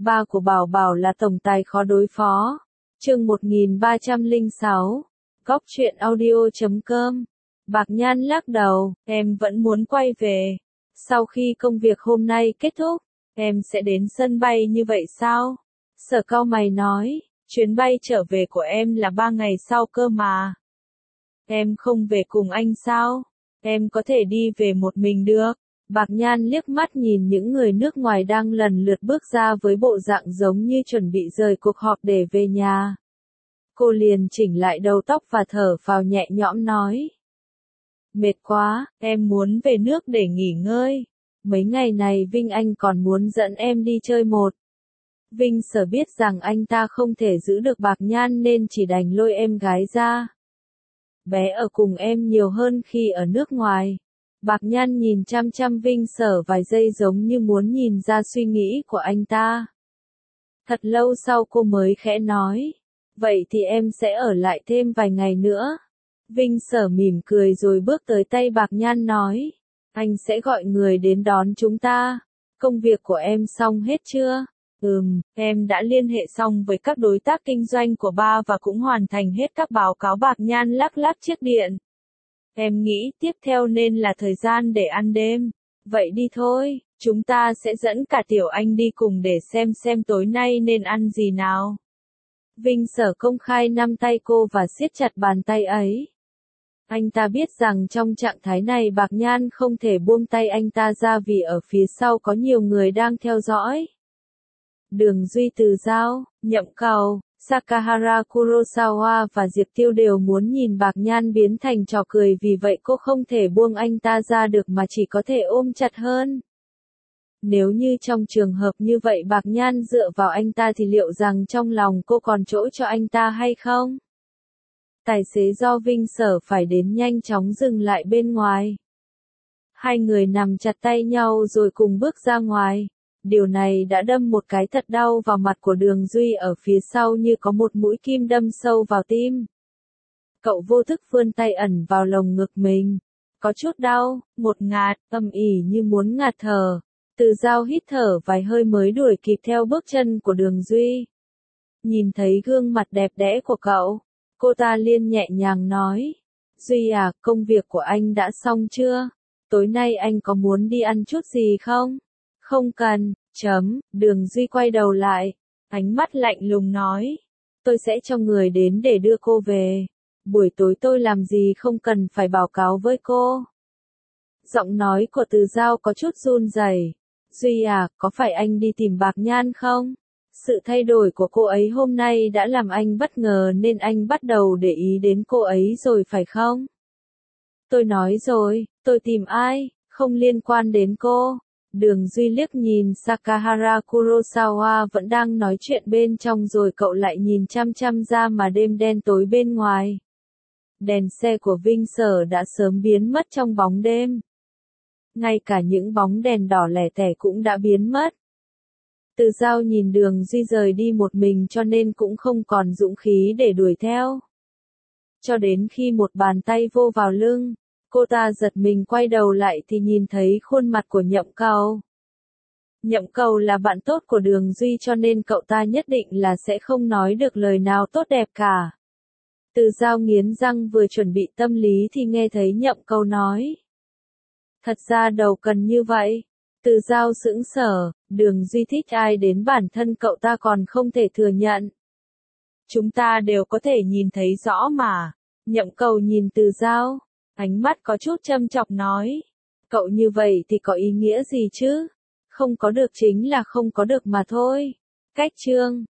Ba của Bảo Bảo là tổng tài khó đối phó. Chương 1306. Góc truyện audio.com. Bạc Nhan lắc đầu, em vẫn muốn quay về. Sau khi công việc hôm nay kết thúc, em sẽ đến sân bay như vậy sao? Sở cau mày nói, chuyến bay trở về của em là 3 ngày sau cơ mà. Em không về cùng anh sao? Em có thể đi về một mình được. Bạc Nhan liếc mắt nhìn những người nước ngoài đang lần lượt bước ra với bộ dạng giống như chuẩn bị rời cuộc họp để về nhà. Cô liền chỉnh lại đầu tóc và thở phào nhẹ nhõm nói. Mệt quá, em muốn về nước để nghỉ ngơi. Mấy ngày này Vinh Anh còn muốn dẫn em đi chơi một. Vinh Sở biết rằng anh ta không thể giữ được Bạc Nhan nên chỉ đành lôi em gái ra. Bé ở cùng em nhiều hơn khi ở nước ngoài. Bạc Nhan nhìn chăm chăm Vinh Sở vài giây giống như muốn nhìn ra suy nghĩ của anh ta. Thật lâu sau cô mới khẽ nói. Vậy thì em sẽ ở lại thêm vài ngày nữa. Vinh Sở mỉm cười rồi bước tới tay Bạc Nhan nói. Anh sẽ gọi người đến đón chúng ta. Công việc của em xong hết chưa? Em đã liên hệ xong với các đối tác kinh doanh của ba và cũng hoàn thành hết các báo cáo. Bạc Nhan lắc lắc chiếc điện. Em nghĩ tiếp theo nên là thời gian để ăn đêm. Vậy đi thôi, chúng ta sẽ dẫn cả Tiểu Anh đi cùng để xem tối nay nên ăn gì nào. Vinh Sở công khai nắm tay cô và siết chặt bàn tay ấy. Anh ta biết rằng trong trạng thái này Bạc Nhan không thể buông tay anh ta ra vì ở phía sau có nhiều người đang theo dõi. Đường Duy, Từ Giao, Nhậm Cầu, Sakahara Kurosawa và Diệp Tiêu đều muốn nhìn Bạc Nhan biến thành trò cười, vì vậy cô không thể buông anh ta ra được mà chỉ có thể ôm chặt hơn. Nếu như trong trường hợp như vậy Bạc Nhan dựa vào anh ta thì liệu rằng trong lòng cô còn chỗ cho anh ta hay không? Tài xế do Vinh Sở phải đến nhanh chóng dừng lại bên ngoài. Hai người nằm chặt tay nhau rồi cùng bước ra ngoài. Điều này đã đâm một cái thật đau vào mặt của Đường Duy, ở phía sau như có một mũi kim đâm sâu vào tim. Cậu vô thức vươn tay ẩn vào lồng ngực mình. Có chút đau, ngột ngạt, âm ỉ như muốn ngạt thở. Từ Giao hít thở vài hơi mới đuổi kịp theo bước chân của Đường Duy. Nhìn thấy gương mặt đẹp đẽ của cậu, cô ta liền nhẹ nhàng nói. Duy à, công việc của anh đã xong chưa? Tối nay anh có muốn đi ăn chút gì không? Không cần, Đường Duy quay đầu lại, ánh mắt lạnh lùng nói. Tôi sẽ cho người đến để đưa cô về. Buổi tối tôi làm gì không cần phải báo cáo với cô. Giọng nói của Từ Giao có chút run rẩy. Duy à, có phải anh đi tìm Bạc Nhan không? Sự thay đổi của cô ấy hôm nay đã làm anh bất ngờ nên anh bắt đầu để ý đến cô ấy rồi phải không? Tôi nói rồi, tôi tìm ai, không liên quan đến cô. Đường Duy liếc nhìn Sakahara Kurosawa vẫn đang nói chuyện bên trong rồi cậu lại nhìn chăm chăm ra mà đêm đen tối bên ngoài. Đèn xe của Vinh Sở đã sớm biến mất trong bóng đêm. Ngay cả những bóng đèn đỏ lẻ tẻ cũng đã biến mất. Từ Giao nhìn Đường Duy rời đi một mình cho nên cũng không còn dũng khí để đuổi theo. Cho đến khi một bàn tay vô vào lưng, cô ta giật mình quay đầu lại thì nhìn thấy khuôn mặt của Nhậm Cầu. Nhậm Cầu là bạn tốt của Đường Duy cho nên cậu ta nhất định là sẽ không nói được lời nào tốt đẹp cả. Từ Giao nghiến răng vừa chuẩn bị tâm lý thì nghe thấy Nhậm Cầu nói. Thật ra đâu cần như vậy. Từ Giao sững sờ, Đường Duy thích ai đến bản thân cậu ta còn không thể thừa nhận. Chúng ta đều có thể nhìn thấy rõ mà. Nhậm Cầu nhìn Từ Giao, ánh mắt có chút châm chọc nói. Cậu như vậy thì có ý nghĩa gì chứ? Không có được chính là không có được mà thôi. Cách chương